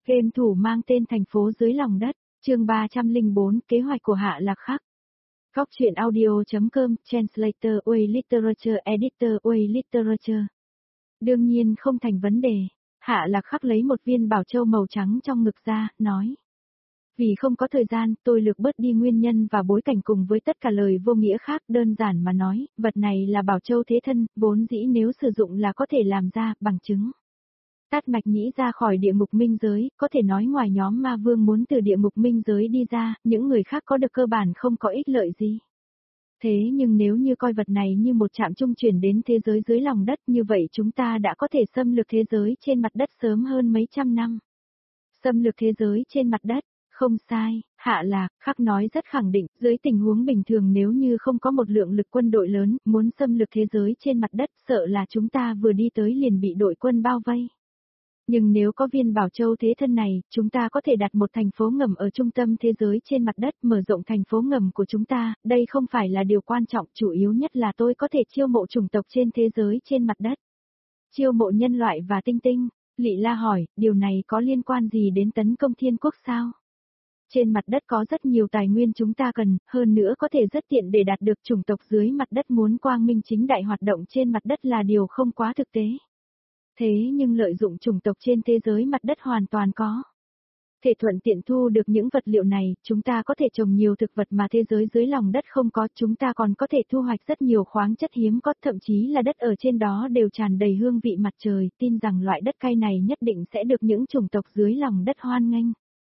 Game thủ mang tên thành phố dưới lòng đất, chương 304, kế hoạch của Hạ Lạc Khắc. Góc truyện audio.com, Translator, Way Literature, Editor, Way Literature. Đương nhiên không thành vấn đề. Hạ Lạc Khắc lấy một viên bảo châu màu trắng trong ngực ra, nói. Vì không có thời gian, tôi lược bớt đi nguyên nhân và bối cảnh cùng với tất cả lời vô nghĩa khác, đơn giản mà nói, vật này là bảo châu thế thân, vốn dĩ nếu sử dụng là có thể làm ra, bằng chứng. Tát Mạch Nhĩ ra khỏi địa ngục minh giới, có thể nói ngoài nhóm ma vương muốn từ địa ngục minh giới đi ra, những người khác có được cơ bản không có ích lợi gì. Thế nhưng nếu như coi vật này như một trạm trung chuyển đến thế giới dưới lòng đất, như vậy chúng ta đã có thể xâm lược thế giới trên mặt đất sớm hơn mấy trăm năm. Xâm lược thế giới trên mặt đất, không sai, Hạ Lạc Khắc nói rất khẳng định, dưới tình huống bình thường nếu như không có một lượng lực quân đội lớn, muốn xâm lược thế giới trên mặt đất, sợ là chúng ta vừa đi tới liền bị đội quân bao vây. Nhưng nếu có viên bảo châu thế thân này, chúng ta có thể đặt một thành phố ngầm ở trung tâm thế giới trên mặt đất, mở rộng thành phố ngầm của chúng ta, đây không phải là điều quan trọng, chủ yếu nhất là tôi có thể chiêu mộ chủng tộc trên thế giới trên mặt đất. Chiêu mộ nhân loại và tinh tinh, Lị La hỏi, điều này có liên quan gì đến tấn công thiên quốc sao? Trên mặt đất có rất nhiều tài nguyên chúng ta cần, hơn nữa có thể rất tiện để đạt được chủng tộc dưới mặt đất muốn quang minh chính đại hoạt động trên mặt đất là điều không quá thực tế. Thế nhưng lợi dụng chủng tộc trên thế giới mặt đất hoàn toàn có. Thể thuận tiện thu được những vật liệu này, chúng ta có thể trồng nhiều thực vật mà thế giới dưới lòng đất không có, chúng ta còn có thể thu hoạch rất nhiều khoáng chất hiếm có, thậm chí là đất ở trên đó đều tràn đầy hương vị mặt trời, tin rằng loại đất cay này nhất định sẽ được những chủng tộc dưới lòng đất hoan nghênh.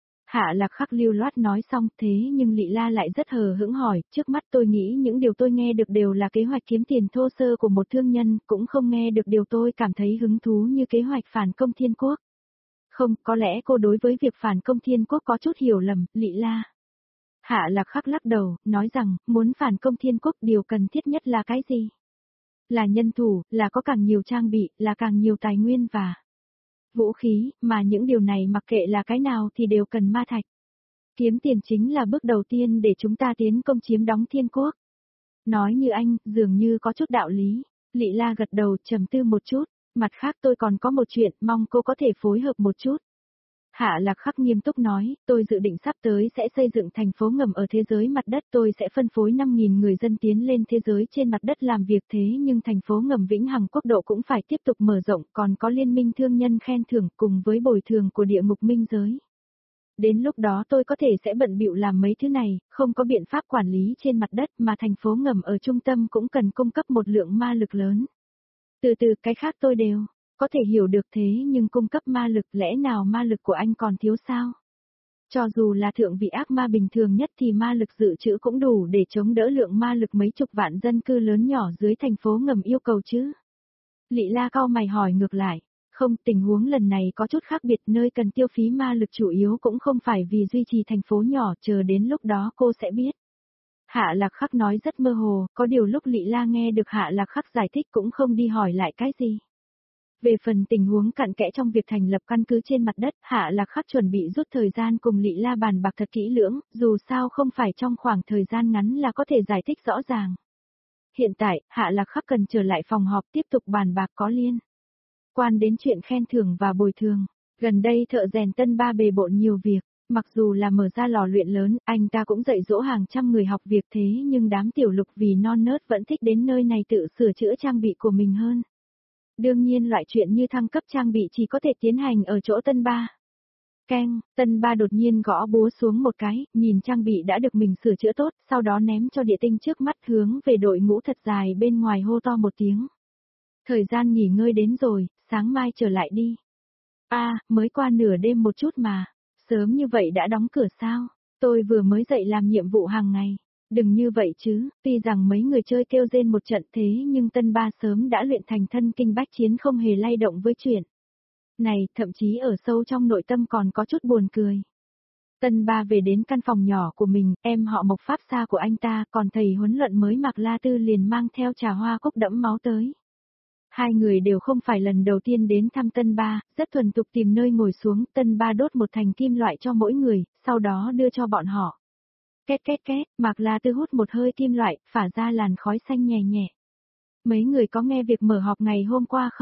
Hạ Lạc Khắc lưu loát nói xong, thế nhưng Lị La lại rất hờ hững hỏi, trước mắt tôi nghĩ những điều tôi nghe được đều là kế hoạch kiếm tiền thô sơ của một thương nhân, cũng không nghe được điều tôi cảm thấy hứng thú như kế hoạch phản công thiên quốc. Không, có lẽ cô đối với việc phản công thiên quốc có chút hiểu lầm, Lị La. Hạ Lạc Khắc lắc đầu, nói rằng, muốn phản công thiên quốc điều cần thiết nhất là cái gì? Là nhân thủ, là có càng nhiều trang bị, là càng nhiều tài nguyên và vũ khí, mà những điều này mặc kệ là cái nào thì đều cần ma thạch. Kiếm tiền chính là bước đầu tiên để chúng ta tiến công chiếm đóng thiên quốc. Nói như anh, dường như có chút đạo lý. Lị La gật đầu trầm tư một chút, mặt khác tôi còn có một chuyện, mong cô có thể phối hợp một chút. Hạ Lạc Khắc nghiêm túc nói, tôi dự định sắp tới sẽ xây dựng thành phố ngầm ở thế giới mặt đất, tôi sẽ phân phối 5.000 người dân tiến lên thế giới trên mặt đất làm việc, thế nhưng thành phố ngầm Vĩnh Hằng Quốc độ cũng phải tiếp tục mở rộng, còn có liên minh thương nhân khen thưởng cùng với bồi thường của địa ngục minh giới. Đến lúc đó tôi có thể sẽ bận bịu làm mấy thứ này, không có biện pháp quản lý trên mặt đất mà thành phố ngầm ở trung tâm cũng cần cung cấp một lượng ma lực lớn. Từ từ cái khác tôi đều có thể hiểu được, thế nhưng cung cấp ma lực, lẽ nào ma lực của anh còn thiếu sao? Cho dù là thượng vị ác ma bình thường nhất thì ma lực dự trữ cũng đủ để chống đỡ lượng ma lực mấy chục vạn dân cư lớn nhỏ dưới thành phố ngầm yêu cầu chứ? Lị La cau mày hỏi ngược lại. Không, tình huống lần này có chút khác biệt, nơi cần tiêu phí ma lực chủ yếu cũng không phải vì duy trì thành phố nhỏ, chờ đến lúc đó cô sẽ biết. Hạ Lạc Khắc nói rất mơ hồ, có điều lúc Lị La nghe được Hạ Lạc Khắc giải thích cũng không đi hỏi lại cái gì. Về phần tình huống cặn kẽ trong việc thành lập căn cứ trên mặt đất, Hạ Lạc Khắc chuẩn bị rút thời gian cùng Lị La bàn bạc thật kỹ lưỡng, dù sao không phải trong khoảng thời gian ngắn là có thể giải thích rõ ràng. Hiện tại, Hạ Lạc Khắc cần trở lại phòng họp tiếp tục bàn bạc có liên quan đến chuyện khen thưởng và bồi thường. Gần đây thợ rèn Tân Ba bề bộn nhiều việc, mặc dù là mở ra lò luyện lớn, anh ta cũng dạy dỗ hàng trăm người học việc, thế nhưng đám tiểu lục vì non nớt vẫn thích đến nơi này tự sửa chữa trang bị của mình hơn. Đương nhiên loại chuyện như thăng cấp trang bị chỉ có thể tiến hành ở chỗ Tân Ba. Keng, Tân Ba đột nhiên gõ búa xuống một cái, nhìn trang bị đã được mình sửa chữa tốt, sau đó ném cho địa tinh trước mắt, hướng về đội ngũ thật dài bên ngoài hô to một tiếng. Thời gian nghỉ ngơi đến rồi, sáng mai trở lại đi. Mới qua nửa đêm một chút mà, sớm như vậy đã đóng cửa sao? Tôi vừa mới dậy làm nhiệm vụ hàng ngày. Đừng như vậy chứ, tuy rằng mấy người chơi kêu rên một trận thế nhưng Tân Ba sớm đã luyện thành thân kinh bách chiến, không hề lay động với chuyện này, thậm chí ở sâu trong nội tâm còn có chút buồn cười. Tân Ba về đến căn phòng nhỏ của mình, em họ Mộc Pháp Sa của anh ta, còn thầy huấn luyện mới Mạc La Tư liền mang theo trà hoa cúc đẫm máu tới. Hai người đều không phải lần đầu tiên đến thăm Tân Ba, rất thuần thục tìm nơi ngồi xuống, Tân Ba đốt một thành kim loại cho mỗi người, sau đó đưa cho bọn họ. Két két két, Mạc La Tư hút một hơi kim loại, phả ra làn khói xanh nhẹ nhẹ. Mấy người có nghe việc mở họp ngày hôm qua không?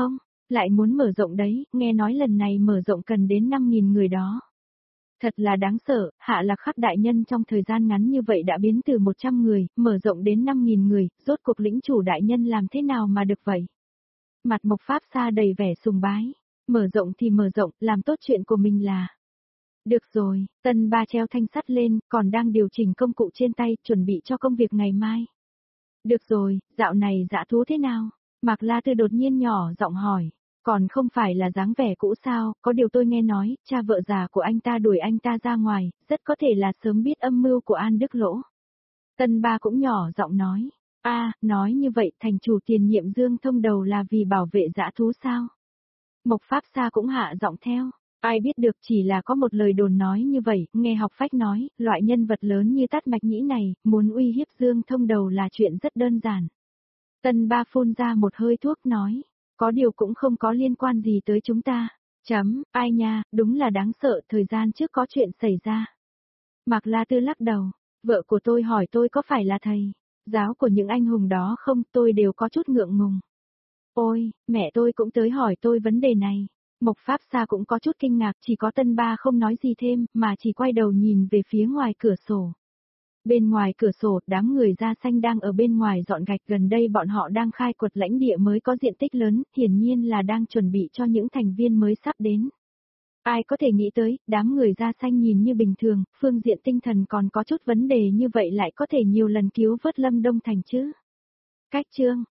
Lại muốn mở rộng đấy, nghe nói lần này mở rộng cần đến 5.000 người đó. Thật là đáng sợ, Hạ Lạc Khắc đại nhân trong thời gian ngắn như vậy đã biến từ 100 người, mở rộng đến 5.000 người, rốt cuộc lĩnh chủ đại nhân làm thế nào mà được vậy? Mặt Mộc Pháp Sa đầy vẻ sùng bái. Mở rộng thì mở rộng, làm tốt chuyện của mình là. Được rồi, Tân Ba treo thanh sắt lên, còn đang điều chỉnh công cụ trên tay, chuẩn bị cho công việc ngày mai. Được rồi, dạo này dã thú thế nào? Mạc La Tư đột nhiên nhỏ giọng hỏi. Còn không phải là dáng vẻ cũ sao, có điều tôi nghe nói, cha vợ già của anh ta đuổi anh ta ra ngoài, rất có thể là sớm biết âm mưu của An Đức Lỗ. Tân Ba cũng nhỏ giọng nói. Nói như vậy thành chủ tiền nhiệm Dương Thông Đầu là vì bảo vệ dã thú sao? Mộc Pháp Sa cũng hạ giọng theo. Ai biết được, chỉ là có một lời đồn nói như vậy, nghe học phách nói, loại nhân vật lớn như Tát Mạch Nhĩ này, muốn uy hiếp Dương Thông Đầu là chuyện rất đơn giản. Tân Ba phun ra một hơi thuốc nói, có điều cũng không có liên quan gì tới chúng ta. Ai nha, đúng là đáng sợ, thời gian trước có chuyện xảy ra. Mạc La Tư lắc đầu, vợ của tôi hỏi tôi có phải là thầy giáo của những anh hùng đó không, tôi đều có chút ngượng ngùng. Ôi, mẹ tôi cũng tới hỏi tôi vấn đề này. Mộc Pháp Sa cũng có chút kinh ngạc, chỉ có Tân Ba không nói gì thêm, mà chỉ quay đầu nhìn về phía ngoài cửa sổ. Bên ngoài cửa sổ, đám người da xanh đang ở bên ngoài dọn gạch, gần đây bọn họ đang khai quật lãnh địa mới có diện tích lớn, hiển nhiên là đang chuẩn bị cho những thành viên mới sắp đến. Ai có thể nghĩ tới, đám người da xanh nhìn như bình thường, phương diện tinh thần còn có chút vấn đề như vậy lại có thể nhiều lần cứu vớt Lâm Đông Thành chứ. Cách chương